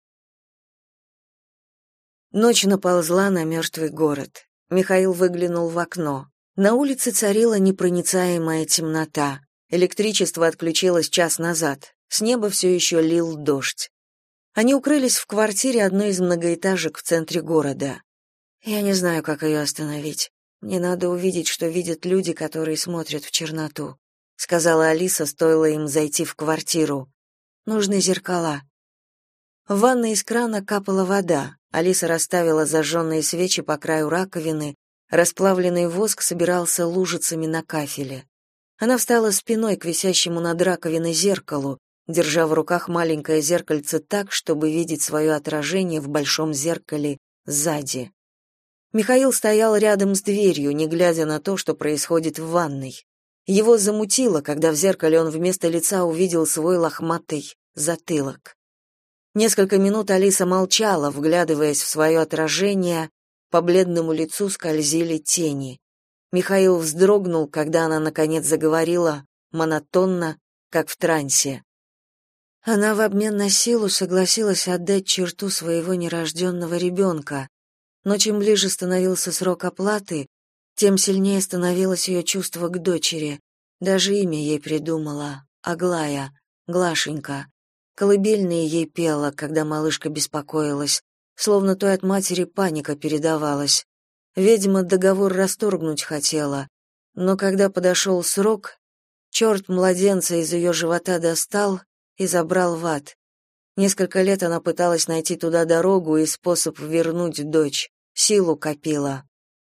Ночь наползла на мертвый город. Михаил выглянул в окно. На улице царила непроницаемая темнота. Электричество отключилось час назад. С неба все еще лил дождь. Они укрылись в квартире одной из многоэтажек в центре города. «Я не знаю, как ее остановить. Мне надо увидеть, что видят люди, которые смотрят в черноту», сказала Алиса, стоило им зайти в квартиру. «Нужны зеркала». В ванной из крана капала вода. Алиса расставила зажженные свечи по краю раковины. Расплавленный воск собирался лужицами на кафеле. Она встала спиной к висящему над раковиной зеркалу, держа в руках маленькое зеркальце так, чтобы видеть свое отражение в большом зеркале сзади. Михаил стоял рядом с дверью, не глядя на то, что происходит в ванной. Его замутило, когда в зеркале он вместо лица увидел свой лохматый затылок. Несколько минут Алиса молчала, вглядываясь в свое отражение, по бледному лицу скользили тени. Михаил вздрогнул, когда она наконец заговорила, монотонно, как в трансе. Она в обмен на силу согласилась отдать черту своего нерожденного ребенка, но чем ближе становился срок оплаты, тем сильнее становилось ее чувство к дочери. Даже имя ей придумала — Аглая, Глашенька. Колыбельные ей пела, когда малышка беспокоилась, словно той от матери паника передавалась. Ведьма договор расторгнуть хотела, но когда подошел срок, черт младенца из ее живота достал и забрал в ад. Несколько лет она пыталась найти туда дорогу и способ вернуть дочь, силу копила.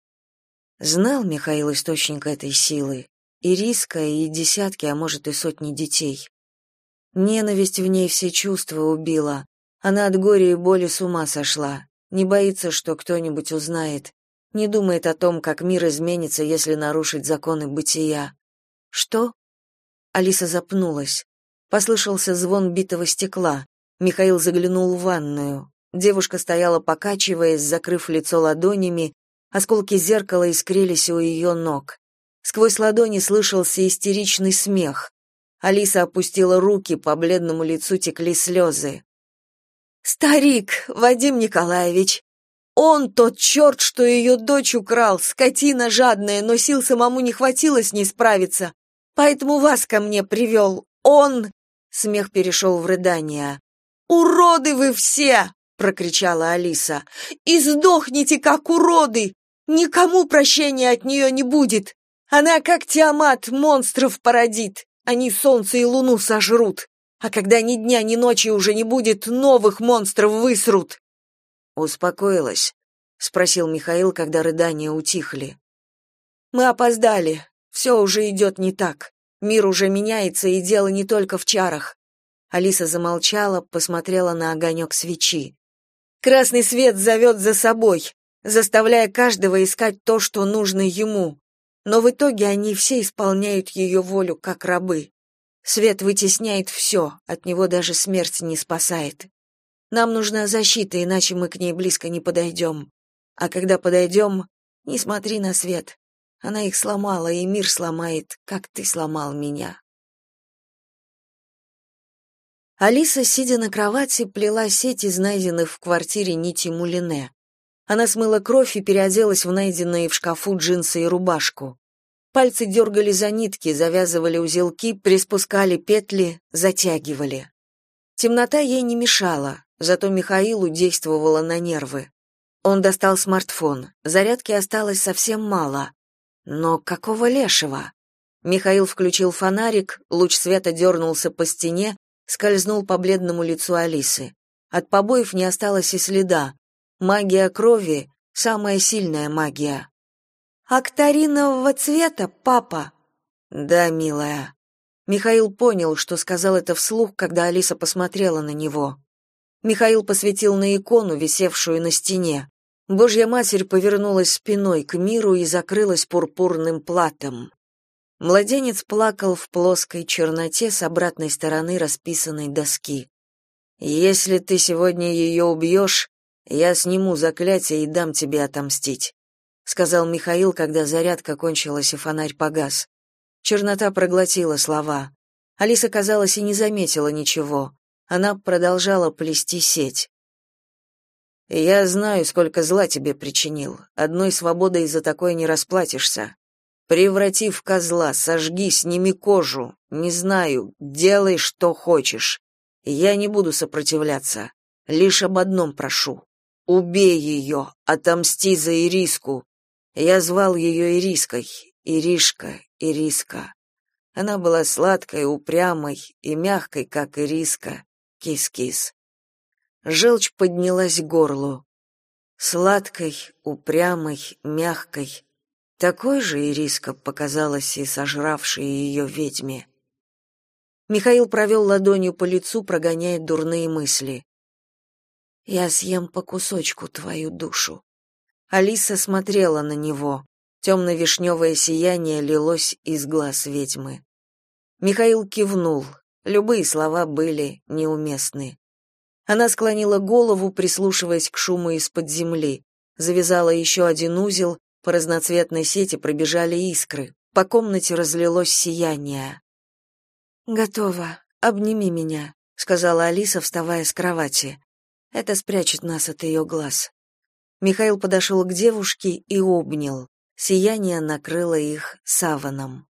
Знал Михаил источник этой силы, и риска, и десятки, а может и сотни детей. Ненависть в ней все чувства убила. Она от горя и боли с ума сошла. Не боится, что кто-нибудь узнает. Не думает о том, как мир изменится, если нарушить законы бытия. Что? Алиса запнулась. Послышался звон битого стекла. Михаил заглянул в ванную. Девушка стояла, покачиваясь, закрыв лицо ладонями. Осколки зеркала искрились у ее ног. Сквозь ладони слышался истеричный смех. Алиса опустила руки, по бледному лицу текли слезы. «Старик, Вадим Николаевич! Он тот черт, что ее дочь украл, скотина жадная, но сил самому не хватило с ней справиться, поэтому вас ко мне привел. Он...» Смех перешел в рыдания. «Уроды вы все!» — прокричала Алиса. «И сдохните, как уроды! Никому прощения от нее не будет! Она, как Тиамат, монстров породит! Они солнце и луну сожрут! А когда ни дня, ни ночи уже не будет, новых монстров высрут!» «Успокоилась?» — спросил Михаил, когда рыдания утихли. «Мы опоздали. Все уже идет не так. Мир уже меняется, и дело не только в чарах». Алиса замолчала, посмотрела на огонек свечи. «Красный свет зовет за собой, заставляя каждого искать то, что нужно ему. Но в итоге они все исполняют ее волю, как рабы. Свет вытесняет все, от него даже смерть не спасает. Нам нужна защита, иначе мы к ней близко не подойдем. А когда подойдем, не смотри на свет. Она их сломала, и мир сломает, как ты сломал меня». Алиса, сидя на кровати, плела сеть из найденных в квартире нити мулине. Она смыла кровь и переоделась в найденные в шкафу джинсы и рубашку. Пальцы дергали за нитки, завязывали узелки, приспускали петли, затягивали. Темнота ей не мешала, зато Михаилу действовала на нервы. Он достал смартфон. Зарядки осталось совсем мало. Но какого лешего? Михаил включил фонарик, луч света дернулся по стене, скользнул по бледному лицу Алисы. От побоев не осталось и следа. Магия крови — самая сильная магия. «Актаринового цвета, папа?» «Да, милая». Михаил понял, что сказал это вслух, когда Алиса посмотрела на него. Михаил посветил на икону, висевшую на стене. Божья Матерь повернулась спиной к миру и закрылась пурпурным платом. Младенец плакал в плоской черноте с обратной стороны расписанной доски. «Если ты сегодня ее убьешь, я сниму заклятие и дам тебе отомстить», — сказал Михаил, когда зарядка кончилась и фонарь погас. Чернота проглотила слова. Алиса, казалось, и не заметила ничего. Она продолжала плести сеть. «Я знаю, сколько зла тебе причинил. Одной свободой за такое не расплатишься. Преврати в козла, сожги, сними кожу. Не знаю, делай, что хочешь. Я не буду сопротивляться. Лишь об одном прошу. Убей ее, отомсти за Ириску. Я звал ее Ириской. Иришка, Ириска. Она была сладкой, упрямой и мягкой, как ириска. Кис-кис. Желчь поднялась к горлу. Сладкой, упрямой, мягкой. Такой же Ириска показалась и сожравшей ее ведьме. Михаил провел ладонью по лицу, прогоняя дурные мысли. «Я съем по кусочку твою душу». Алиса смотрела на него. Темно-вишневое сияние лилось из глаз ведьмы. Михаил кивнул. Любые слова были неуместны. Она склонила голову, прислушиваясь к шуму из-под земли. Завязала еще один узел, по разноцветной сети пробежали искры. По комнате разлилось сияние. «Готово. Обними меня», — сказала Алиса, вставая с кровати. «Это спрячет нас от ее глаз». Михаил подошел к девушке и обнял. Сияние накрыло их саваном.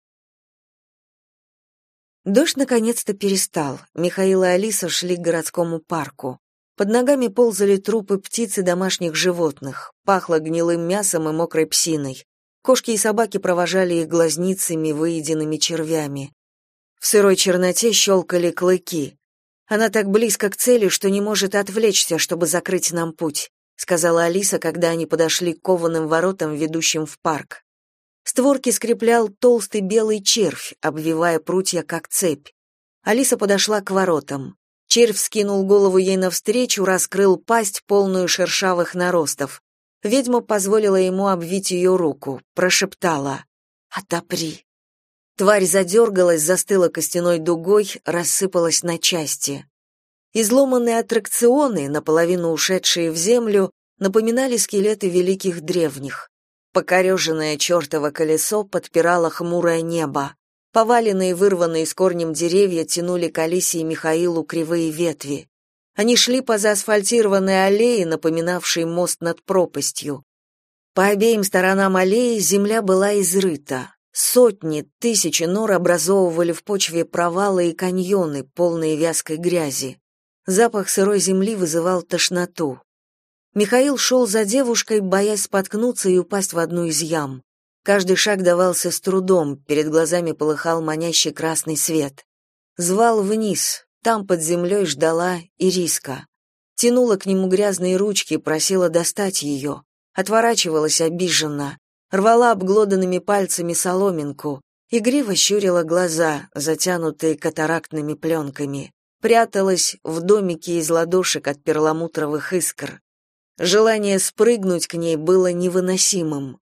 Дождь наконец-то перестал. Михаил и Алиса шли к городскому парку. Под ногами ползали трупы птиц и домашних животных. Пахло гнилым мясом и мокрой псиной. Кошки и собаки провожали их глазницами, выеденными червями. В сырой черноте щелкали клыки. «Она так близко к цели, что не может отвлечься, чтобы закрыть нам путь», сказала Алиса, когда они подошли к кованым воротам, ведущим в парк. Створки скреплял толстый белый червь, обвивая прутья как цепь. Алиса подошла к воротам. Червь вскинул голову ей навстречу, раскрыл пасть, полную шершавых наростов. Ведьма позволила ему обвить ее руку, прошептала: «Отопри». Тварь задергалась, застыла костяной дугой, рассыпалась на части. Изломанные аттракционы, наполовину ушедшие в землю, напоминали скелеты великих древних. Покореженное чертово колесо подпирало хмурое небо. Поваленные, вырванные с корнем деревья тянули к Алисе и Михаилу кривые ветви. Они шли по заасфальтированной аллее, напоминавшей мост над пропастью. По обеим сторонам аллеи земля была изрыта. Сотни, тысячи нор образовывали в почве провалы и каньоны, полные вязкой грязи. Запах сырой земли вызывал тошноту. Михаил шел за девушкой, боясь споткнуться и упасть в одну из ям. Каждый шаг давался с трудом, перед глазами полыхал манящий красный свет. Звал вниз, там под землей ждала Ириска. Тянула к нему грязные ручки, просила достать ее. Отворачивалась обиженно, рвала обглоданными пальцами соломинку, игриво щурила глаза, затянутые катарактными пленками. Пряталась в домике из ладошек от перламутровых искр. Желание спрыгнуть к ней было невыносимым.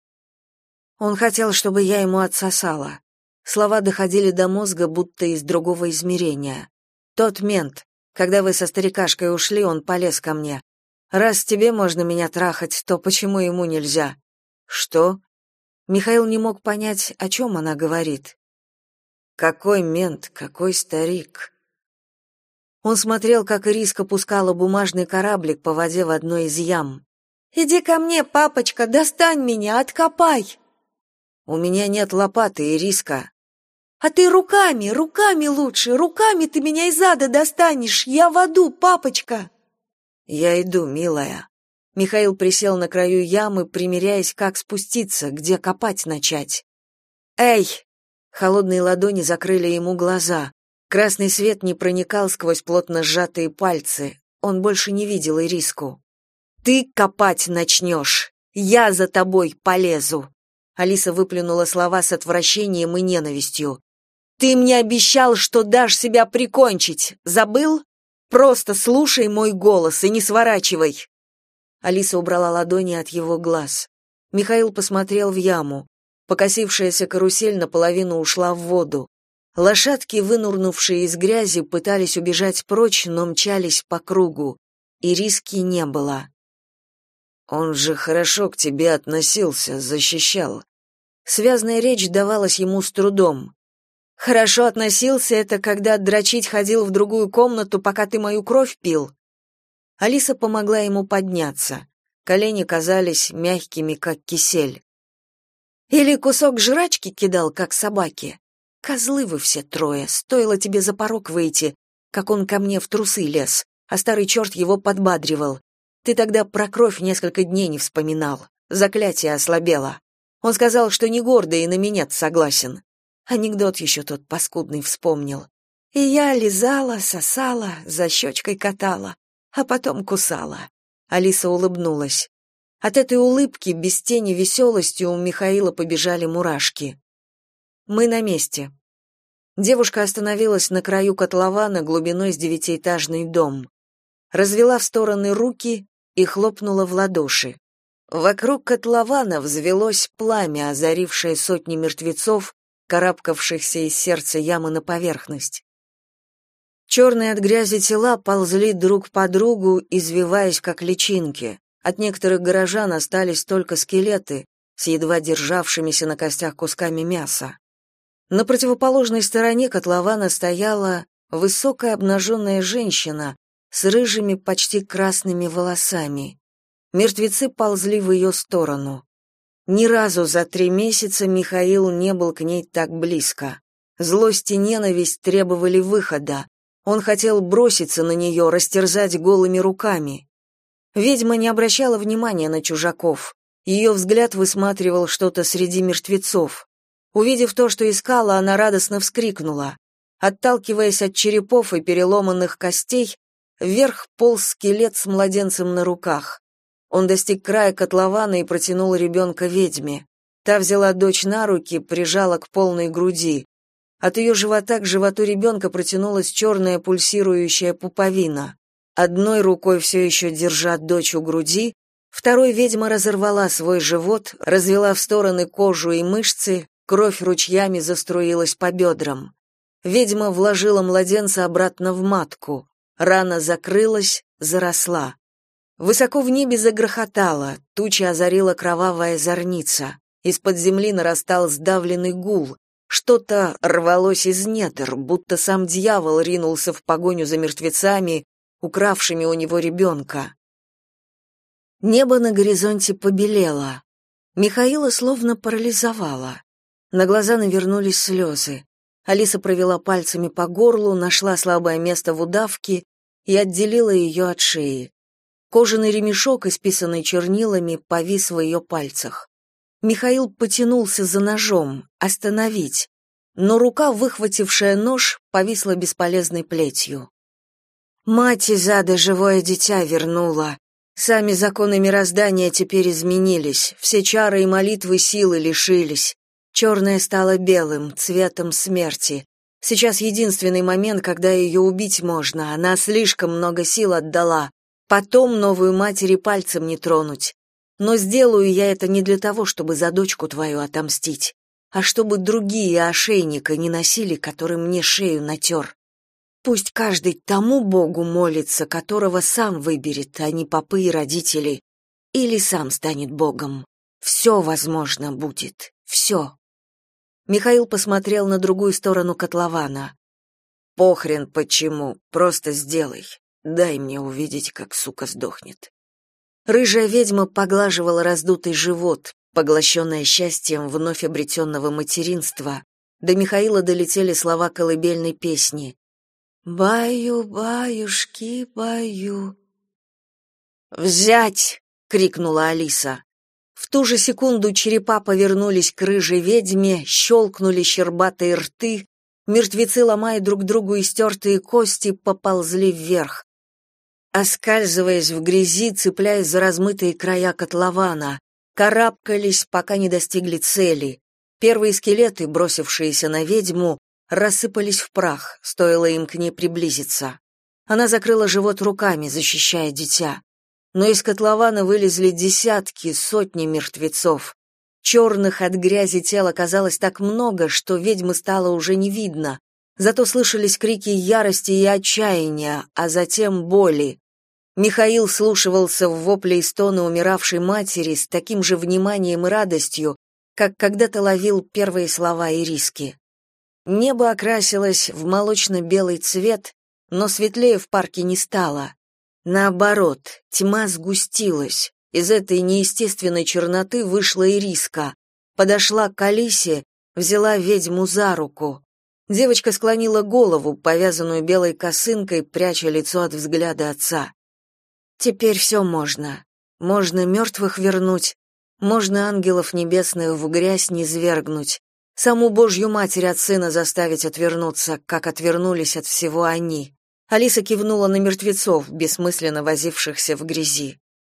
Он хотел, чтобы я ему отсосала. Слова доходили до мозга, будто из другого измерения. Тот мент, когда вы со старикашкой ушли, он полез ко мне. Раз тебе можно меня трахать, то почему ему нельзя? Что? Михаил не мог понять, о чем она говорит. Какой мент, какой старик? Он смотрел, как Ириска пускала бумажный кораблик по воде в одной из ям. «Иди ко мне, папочка, достань меня, откопай!» «У меня нет лопаты, Ириска». «А ты руками, руками лучше, руками ты меня из ада достанешь, я в аду, папочка!» «Я иду, милая». Михаил присел на краю ямы, примеряясь, как спуститься, где копать начать. «Эй!» Холодные ладони закрыли ему глаза. Красный свет не проникал сквозь плотно сжатые пальцы. Он больше не видел Ириску. «Ты копать начнешь! Я за тобой полезу!» Алиса выплюнула слова с отвращением и ненавистью. «Ты мне обещал, что дашь себя прикончить. Забыл? Просто слушай мой голос и не сворачивай!» Алиса убрала ладони от его глаз. Михаил посмотрел в яму. Покосившаяся карусель наполовину ушла в воду. Лошадки, вынурнувшие из грязи, пытались убежать прочь, но мчались по кругу. Ириски не было. «Он же хорошо к тебе относился, защищал». Связная речь давалась ему с трудом. «Хорошо относился — это когда дрочить ходил в другую комнату, пока ты мою кровь пил?» Алиса помогла ему подняться. Колени казались мягкими, как кисель. «Или кусок жрачки кидал, как собаки? Козлы вы все трое, стоило тебе за порог выйти, как он ко мне в трусы лез, а старый черт его подбадривал. Ты тогда про кровь несколько дней не вспоминал, заклятие ослабело. Он сказал, что не гордый и на минет согласен. Анекдот еще тот паскудный вспомнил. И я лизала, сосала, за щечкой катала, а потом кусала». Алиса улыбнулась. От этой улыбки, без тени веселости, у Михаила побежали мурашки. «Мы на месте». Девушка остановилась на краю котлована глубиной с 9-этажный дом. Развела в стороны руки и хлопнула в ладоши. Вокруг котлована взвелось пламя, озарившее сотни мертвецов, карабкавшихся из сердца ямы на поверхность. Черные от грязи тела ползли друг по другу, извиваясь как личинки. От некоторых горожан остались только скелеты с едва державшимися на костях кусками мяса. На противоположной стороне котлована стояла высокая обнаженная женщина с рыжими, почти красными волосами. Мертвецы ползли в ее сторону. Ни разу за 3 месяца Михаил не был к ней так близко. Злость и ненависть требовали выхода. Он хотел броситься на нее, растерзать голыми руками. Ведьма не обращала внимания на чужаков. Ее взгляд высматривал что-то среди мертвецов. Увидев то, что искала, она радостно вскрикнула. Отталкиваясь от черепов и переломанных костей, вверх полз скелет с младенцем на руках. Он достиг края котлована и протянул ребенка ведьме. Та взяла дочь на руки, прижала к полной груди. От ее живота к животу ребенка протянулась черная пульсирующая пуповина. Одной рукой все еще держа дочь у груди, второй ведьма разорвала свой живот, развела в стороны кожу и мышцы, кровь ручьями заструилась по бедрам. Ведьма вложила младенца обратно в матку. Рана закрылась, заросла. Высоко в небе загрохотало, тучи озарила кровавая зорница. Из-под земли нарастал сдавленный гул. Что-то рвалось из недр, будто сам дьявол ринулся в погоню за мертвецами, укравшими у него ребенка. Небо на горизонте побелело. Михаила словно парализовало. На глаза навернулись слезы. Алиса провела пальцами по горлу, нашла слабое место в удавке и отделила ее от шеи. Кожаный ремешок, исписанный чернилами, повис в ее пальцах. Михаил потянулся за ножом, остановить, но рука, выхватившая нож, повисла бесполезной плетью. Мать из ада живое дитя вернула. Сами законы мироздания теперь изменились, все чары и молитвы силы лишились. Черное стало белым, цветом смерти. Сейчас единственный момент, когда ее убить можно, она слишком много сил отдала. Потом новую матери пальцем не тронуть. Но сделаю я это не для того, чтобы за дочку твою отомстить, а чтобы другие ошейника не носили, который мне шею натер. Пусть каждый тому богу молится, которого сам выберет, а не попы и родители, или сам станет богом. Все возможно будет, все. Михаил посмотрел на другую сторону котлована. Похрен почему, просто сделай. Дай мне увидеть, как сука сдохнет. Рыжая ведьма поглаживала раздутый живот, поглощенная счастьем вновь обретенного материнства. До Михаила долетели слова колыбельной песни. «Баю, баюшки, баю». «Взять!» крикнула Алиса. В ту же секунду черепа повернулись к рыжей ведьме, щелкнули щербатые рты, мертвецы, ломая друг другу истертые кости, поползли вверх. Оскальзываясь в грязи, цепляясь за размытые края котлована, карабкались, пока не достигли цели. Первые скелеты, бросившиеся на ведьму, рассыпались в прах, стоило им к ней приблизиться. Она закрыла живот руками, защищая дитя. Но из котлована вылезли десятки, сотни мертвецов. Черных от грязи тел оказалось так много, что ведьмы стало уже не видно. Зато слышались крики ярости и отчаяния, а затем боли. Михаил вслушивался в вопли и стоны умиравшей матери с таким же вниманием и радостью, как когда-то ловил первые слова Ириски. Небо окрасилось в молочно-белый цвет, но светлее в парке не стало. Наоборот, тьма сгустилась. Из этой неестественной черноты вышла Ириска, подошла к Алисе, взяла ведьму за руку. Девочка склонила голову, повязанную белой косынкой, пряча лицо от взгляда отца. «Теперь все можно. Можно мертвых вернуть, можно ангелов небесных в грязь низвергнуть, саму Божью Матерь от Сына заставить отвернуться, как отвернулись от всего они». Алиса кивнула на мертвецов, бессмысленно возившихся в грязи.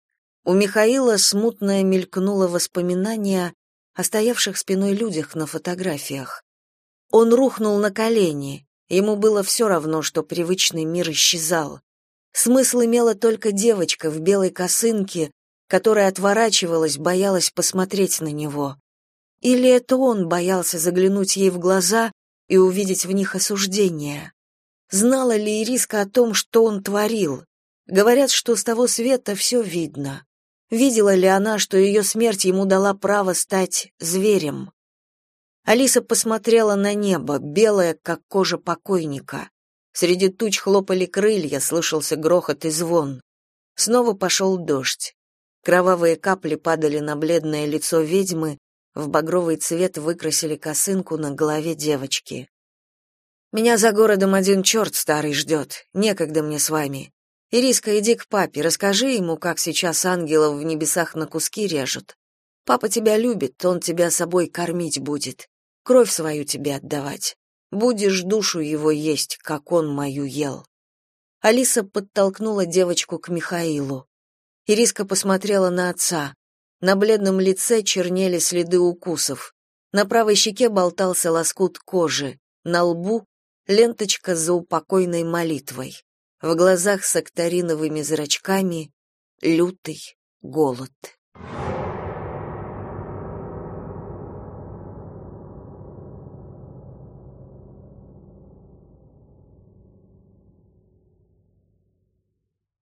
У Михаила смутно мелькнуло воспоминание о стоявших спиной людях на фотографиях. Он рухнул на колени, ему было все равно, что привычный мир исчезал. Смысл имела только девочка в белой косынке, которая отворачивалась, боялась посмотреть на него. Или это он боялся заглянуть ей в глаза и увидеть в них осуждение? Знала ли Ириска о том, что он творил? Говорят, что с того света все видно. Видела ли она, что ее смерть ему дала право стать зверем? Алиса посмотрела на небо, белое, как кожа покойника. Среди туч хлопали крылья, слышался грохот и звон. Снова пошел дождь. Кровавые капли падали на бледное лицо ведьмы, в багровый цвет выкрасили косынку на голове девочки. «Меня за городом один черт старый ждет, некогда мне с вами. Ириска, иди к папе, расскажи ему, как сейчас ангелов в небесах на куски режут. Папа тебя любит, он тебя собой кормить будет, кровь свою тебе отдавать. Будешь душу его есть, как он мою ел». Алиса подтолкнула девочку к Михаилу. Ириска посмотрела на отца. На бледном лице чернели следы укусов. На правой щеке болтался лоскут кожи, на лбу ленточка с заупокойной молитвой. В глазах с акториновыми зрачками лютый голод.